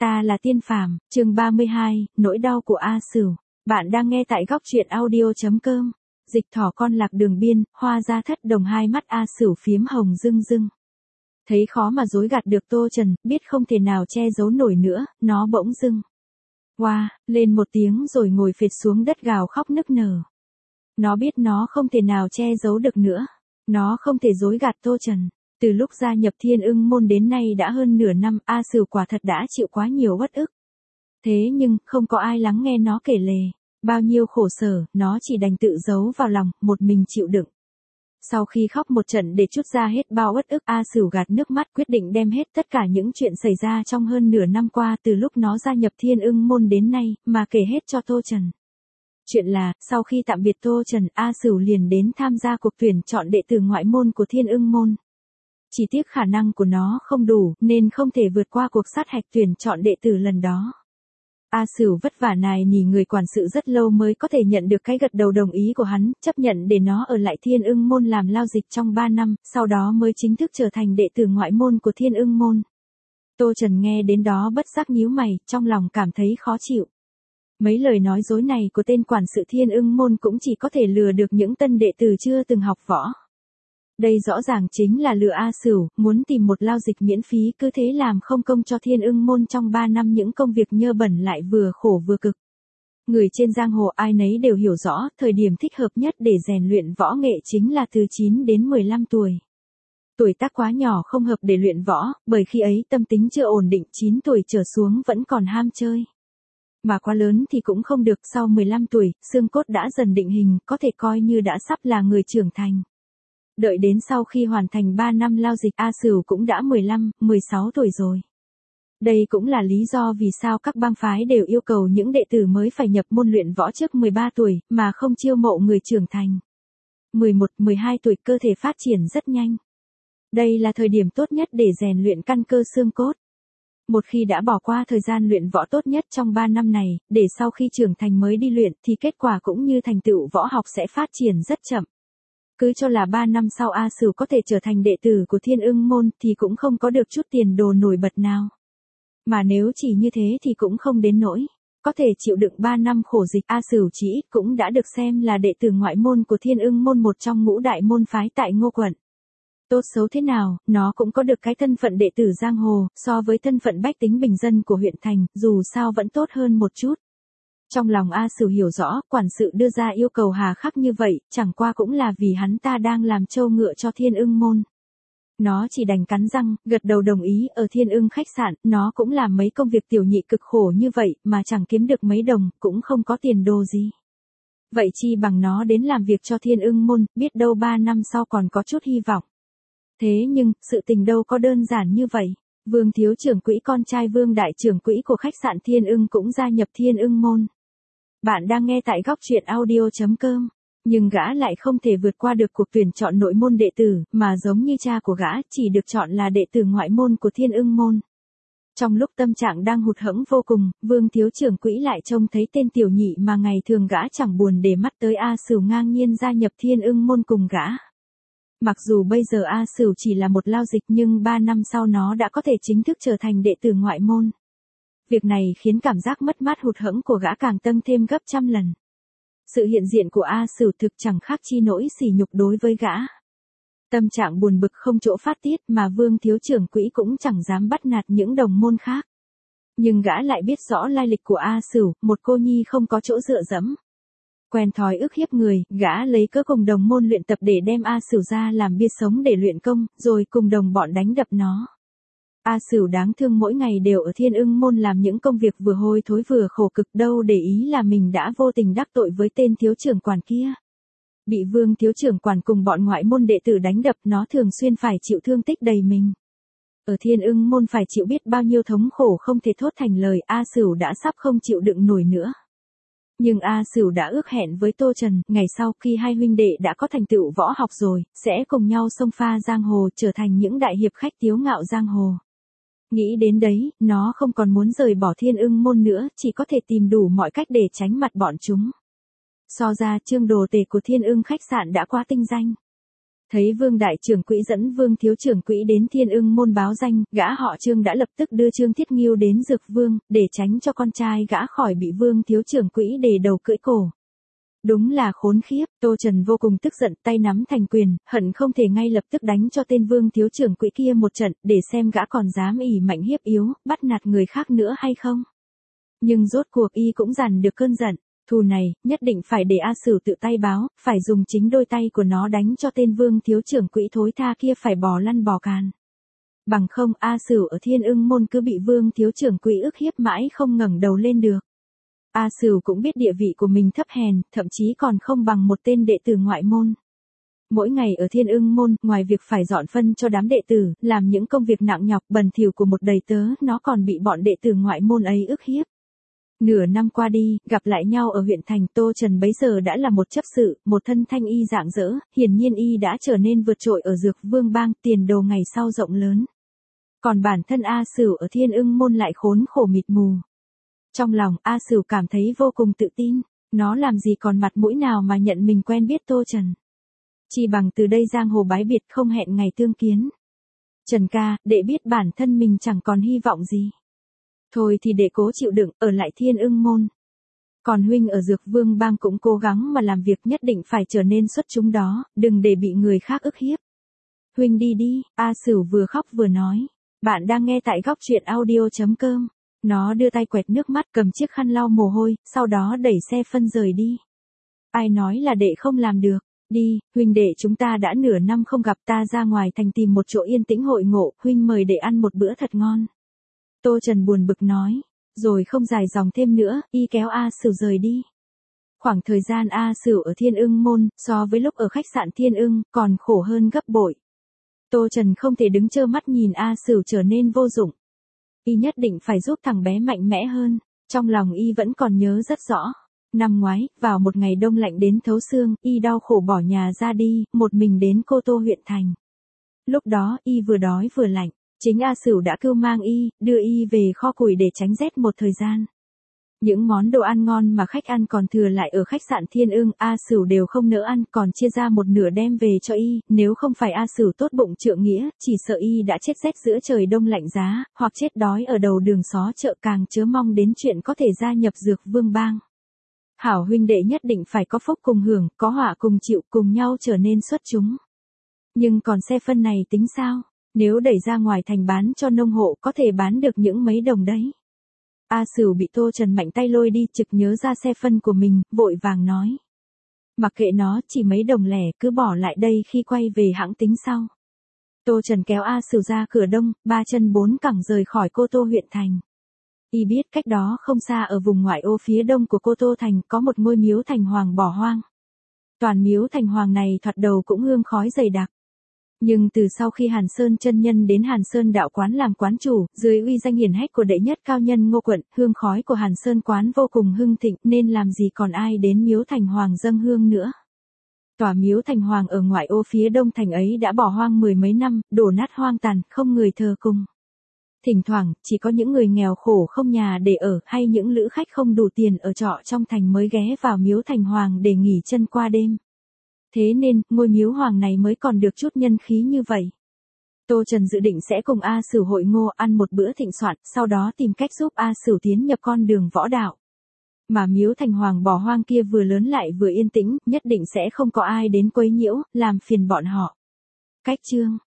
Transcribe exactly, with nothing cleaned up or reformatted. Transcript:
Ta là Tiên Phàm, chương ba mươi hai, nỗi đau của A Sửu. Bạn đang nghe tại góc truyện audio chấm com. Dịch thỏ con lạc đường biên, hoa ra thất đồng, hai mắt A Sửu phiếm hồng rưng rưng. Thấy khó mà dối gạt được Tô Trần, biết không thể nào che giấu nổi nữa, nó bỗng dưng. Oa, wow, lên một tiếng rồi ngồi phịch xuống đất gào khóc nức nở. Nó biết nó không thể nào che giấu được nữa. Nó không thể dối gạt Tô Trần. Từ lúc gia nhập Thiên Ưng Môn đến nay đã hơn nửa năm, A Sửu quả thật đã chịu quá nhiều uất ức. Thế nhưng, không có ai lắng nghe nó kể lể. Bao nhiêu khổ sở, nó chỉ đành tự giấu vào lòng, một mình chịu đựng. Sau khi khóc một trận để trút ra hết bao uất ức, A Sửu gạt nước mắt quyết định đem hết tất cả những chuyện xảy ra trong hơn nửa năm qua từ lúc nó gia nhập Thiên Ưng Môn đến nay, mà kể hết cho Tô Trần. Chuyện là, sau khi tạm biệt Tô Trần, A Sửu liền đến tham gia cuộc tuyển chọn đệ tử ngoại môn của Thiên Ưng Môn. Chỉ tiếc khả năng của nó không đủ, nên không thể vượt qua cuộc sát hạch tuyển chọn đệ tử lần đó. A Sửu vất vả nài nỉ người quản sự rất lâu mới có thể nhận được cái gật đầu đồng ý của hắn, chấp nhận để nó ở lại Thiên Ưng Môn làm lao dịch trong ba năm, sau đó mới chính thức trở thành đệ tử ngoại môn của Thiên Ưng Môn. Tô Trần nghe đến đó bất giác nhíu mày, trong lòng cảm thấy khó chịu. Mấy lời nói dối này của tên quản sự Thiên Ưng Môn cũng chỉ có thể lừa được những tân đệ tử chưa từng học võ. Đây rõ ràng chính là lừa A Sửu, muốn tìm một lao dịch miễn phí, cứ thế làm không công cho Thiên Ưng Môn trong ba năm những công việc nhơ bẩn lại vừa khổ vừa cực. Người trên giang hồ ai nấy đều hiểu rõ, thời điểm thích hợp nhất để rèn luyện võ nghệ chính là từ chín đến mười lăm tuổi. Tuổi tác quá nhỏ không hợp để luyện võ, bởi khi ấy tâm tính chưa ổn định, chín tuổi trở xuống vẫn còn ham chơi. Mà quá lớn thì cũng không được, sau mười lăm tuổi, xương cốt đã dần định hình, có thể coi như đã sắp là người trưởng thành. Đợi đến sau khi hoàn thành ba năm lao dịch, A Sửu cũng đã mười lăm, mười sáu tuổi rồi. Đây cũng là lý do vì sao các bang phái đều yêu cầu những đệ tử mới phải nhập môn luyện võ trước mười ba tuổi, mà không chiêu mộ người trưởng thành. mười một, mười hai tuổi cơ thể phát triển rất nhanh. Đây là thời điểm tốt nhất để rèn luyện căn cơ xương cốt. Một khi đã bỏ qua thời gian luyện võ tốt nhất trong ba năm này, để sau khi trưởng thành mới đi luyện thì kết quả cũng như thành tựu võ học sẽ phát triển rất chậm. Cứ cho là ba năm sau A Sửu có thể trở thành đệ tử của Thiên Ưng Môn thì cũng không có được chút tiền đồ nổi bật nào. Mà nếu chỉ như thế thì cũng không đến nỗi. Có thể chịu đựng ba năm khổ dịch, A Sửu chỉ ít cũng đã được xem là đệ tử ngoại môn của Thiên Ưng Môn, một trong ngũ đại môn phái tại Ngô Quận. Tốt xấu thế nào, nó cũng có được cái thân phận đệ tử giang hồ, so với thân phận bách tính bình dân của huyện thành, dù sao vẫn tốt hơn một chút. Trong lòng A Sửu hiểu rõ, quản sự đưa ra yêu cầu hà khắc như vậy, chẳng qua cũng là vì hắn ta đang làm trâu ngựa cho Thiên Ưng Môn. Nó chỉ đành cắn răng, gật đầu đồng ý. Ở Thiên Ưng khách sạn, nó cũng làm mấy công việc tiểu nhị cực khổ như vậy, mà chẳng kiếm được mấy đồng, cũng không có tiền đồ gì. Vậy chi bằng nó đến làm việc cho Thiên Ưng Môn, biết đâu ba năm sau còn có chút hy vọng. Thế nhưng, sự tình đâu có đơn giản như vậy. Vương thiếu trưởng quỹ, con trai Vương đại trưởng quỹ của khách sạn Thiên Ưng, cũng gia nhập Thiên Ưng Môn. Bạn đang nghe tại góc truyện audio chấm com. Nhưng gã lại không thể vượt qua được cuộc tuyển chọn nội môn đệ tử, mà giống như cha của gã, chỉ được chọn là đệ tử ngoại môn của Thiên Ưng Môn. Trong lúc tâm trạng đang hụt hẫng vô cùng, Vương thiếu trưởng quỹ lại trông thấy tên tiểu nhị mà ngày thường gã chẳng buồn để mắt tới A Sửu ngang nhiên gia nhập Thiên Ưng Môn cùng gã. Mặc dù bây giờ A Sửu chỉ là một lao dịch, nhưng ba năm sau nó đã có thể chính thức trở thành đệ tử ngoại môn. Việc này khiến cảm giác mất mát hụt hẫng của gã càng tăng thêm gấp trăm lần. Sự hiện diện của A Sửu thực chẳng khác chi nỗi sỉ nhục đối với gã. Tâm trạng buồn bực không chỗ phát tiết, mà Vương thiếu trưởng quỹ cũng chẳng dám bắt nạt những đồng môn khác. Nhưng gã lại biết rõ lai lịch của A Sửu, một cô nhi không có chỗ dựa dẫm. Quen thói ức hiếp người, gã lấy cớ cùng đồng môn luyện tập để đem A Sửu ra làm bia sống để luyện công, rồi cùng đồng bọn đánh đập nó. A Sửu đáng thương mỗi ngày đều ở Thiên Ưng Môn làm những công việc vừa hôi thối vừa khổ cực, đâu để ý là mình đã vô tình đắc tội với tên thiếu trưởng quản kia. Bị Vương thiếu trưởng quản cùng bọn ngoại môn đệ tử đánh đập, nó thường xuyên phải chịu thương tích đầy mình. Ở Thiên Ưng Môn phải chịu biết bao nhiêu thống khổ không thể thốt thành lời, A Sửu đã sắp không chịu đựng nổi nữa. Nhưng A Sửu đã ước hẹn với Tô Trần, ngày sau khi hai huynh đệ đã có thành tựu võ học rồi, sẽ cùng nhau xông pha giang hồ, trở thành những đại hiệp khách tiếu ngạo giang hồ. Nghĩ đến đấy, nó không còn muốn rời bỏ Thiên Ưng Môn nữa, chỉ có thể tìm đủ mọi cách để tránh mặt bọn chúng. So ra, Trương đồ tể của Thiên Ưng khách sạn đã quá tinh danh. Thấy Vương đại trưởng quỹ dẫn Vương thiếu trưởng quỹ đến Thiên Ưng môn báo danh, gã họ Trương đã lập tức đưa Trương Thiết Nghiêu đến Dược Vương, để tránh cho con trai gã khỏi bị Vương thiếu trưởng quỹ để đầu cưỡi cổ. Đúng là khốn khiếp, Tô Trần vô cùng tức giận, tay nắm thành quyền, hận không thể ngay lập tức đánh cho tên Vương thiếu trưởng quỹ kia một trận, để xem gã còn dám ỷ mạnh hiếp yếu, bắt nạt người khác nữa hay không. Nhưng rốt cuộc y cũng dằn được cơn giận, thù này, nhất định phải để A Sửu tự tay báo, phải dùng chính đôi tay của nó đánh cho tên Vương thiếu trưởng quỹ thối tha kia phải bò lăn bò càn. Bằng không, A Sửu ở Thiên Ưng môn cứ bị Vương thiếu trưởng quỹ ức hiếp mãi không ngẩng đầu lên được. A Sửu cũng biết địa vị của mình thấp hèn, thậm chí còn không bằng một tên đệ tử ngoại môn. Mỗi ngày ở Thiên Ưng môn, ngoài việc phải dọn phân cho đám đệ tử, làm những công việc nặng nhọc bẩn thỉu của một đầy tớ, nó còn bị bọn đệ tử ngoại môn ấy ức hiếp. Nửa năm qua đi, gặp lại nhau ở huyện thành, Tô Trần bấy giờ đã là một chấp sự, một thân thanh y rạng rỡ, hiển nhiên y đã trở nên vượt trội ở Dược Vương bang, tiền đồ ngày sau rộng lớn. Còn bản thân A Sửu ở Thiên Ưng môn lại khốn khổ mịt mù. Trong lòng, A Sửu cảm thấy vô cùng tự tin, nó làm gì còn mặt mũi nào mà nhận mình quen biết Tô Trần. Chỉ bằng từ đây giang hồ bái biệt không hẹn ngày tương kiến. Trần ca, đệ biết bản thân mình chẳng còn hy vọng gì. Thôi thì để cố chịu đựng, ở lại Thiên Ưng môn. Còn huynh ở Dược Vương bang cũng cố gắng mà làm việc, nhất định phải trở nên xuất chúng đó, đừng để bị người khác ức hiếp. Huynh đi đi, A Sửu vừa khóc vừa nói. Bạn đang nghe tại góc truyện audio chấm com. Nó đưa tay quẹt nước mắt, cầm chiếc khăn lau mồ hôi, sau đó đẩy xe phân rời đi. Ai nói là đệ không làm được, đi, huynh đệ chúng ta đã nửa năm không gặp, ta ra ngoài thành tìm một chỗ yên tĩnh hội ngộ, huynh mời đệ ăn một bữa thật ngon. Tô Trần buồn bực nói, rồi không dài dòng thêm nữa, y kéo A Sửu rời đi. Khoảng thời gian A Sửu ở Thiên Ưng môn, so với lúc ở khách sạn Thiên Ưng, còn khổ hơn gấp bội. Tô Trần không thể đứng trơ mắt nhìn A Sửu trở nên vô dụng. Y nhất định phải giúp thằng bé mạnh mẽ hơn, trong lòng y vẫn còn nhớ rất rõ. Năm ngoái, vào một ngày đông lạnh đến thấu xương, y đau khổ bỏ nhà ra đi, một mình đến Cô Tô huyện thành. Lúc đó, y vừa đói vừa lạnh, chính A Sửu đã cưu mang y, đưa y về kho củi để tránh rét một thời gian. Những món đồ ăn ngon mà khách ăn còn thừa lại ở khách sạn Thiên Ưng, A Sửu đều không nỡ ăn, còn chia ra một nửa đem về cho y, nếu không phải A Sửu tốt bụng trượng nghĩa, chỉ sợ y đã chết rét giữa trời đông lạnh giá, hoặc chết đói ở đầu đường xó chợ, càng chớ mong đến chuyện có thể gia nhập Dược Vương bang. Hảo huynh đệ nhất định phải có phúc cùng hưởng, có họa cùng chịu, cùng nhau trở nên xuất chúng. Nhưng còn xe phân này tính sao? Nếu đẩy ra ngoài thành bán cho nông hộ có thể bán được những mấy đồng đấy. A Sửu bị Tô Trần mạnh tay lôi đi, trực nhớ ra xe phân của mình, vội vàng nói. Mặc kệ nó, chỉ mấy đồng lẻ, cứ bỏ lại đây, khi quay về hãng tính sau. Tô Trần kéo A Sửu ra cửa đông, ba chân bốn cẳng rời khỏi Cô Tô huyện thành. Y biết cách đó không xa ở vùng ngoại ô phía đông của Cô Tô thành có một ngôi miếu thành hoàng bỏ hoang. Toàn miếu thành hoàng này thoạt đầu cũng hương khói dày đặc. Nhưng từ sau khi Hàn Sơn chân nhân đến Hàn Sơn đạo quán làm quán chủ, dưới uy danh hiển hách của đệ nhất cao nhân Ngô Quận, hương khói của Hàn Sơn quán vô cùng hưng thịnh, nên làm gì còn ai đến miếu thành hoàng dâng hương nữa. Tòa miếu thành hoàng ở ngoại ô phía đông thành ấy đã bỏ hoang mười mấy năm, đổ nát hoang tàn, không người thờ cung. Thỉnh thoảng, chỉ có những người nghèo khổ không nhà để ở, hay những lữ khách không đủ tiền ở trọ trong thành mới ghé vào miếu thành hoàng để nghỉ chân qua đêm. Thế nên, ngôi miếu hoàng này mới còn được chút nhân khí như vậy. Tô Trần dự định sẽ cùng A Sửu hội ngộ, ăn một bữa thịnh soạn, sau đó tìm cách giúp A Sửu tiến nhập con đường võ đạo. Mà miếu thành hoàng bỏ hoang kia vừa lớn lại vừa yên tĩnh, nhất định sẽ không có ai đến quấy nhiễu, làm phiền bọn họ. Cách chương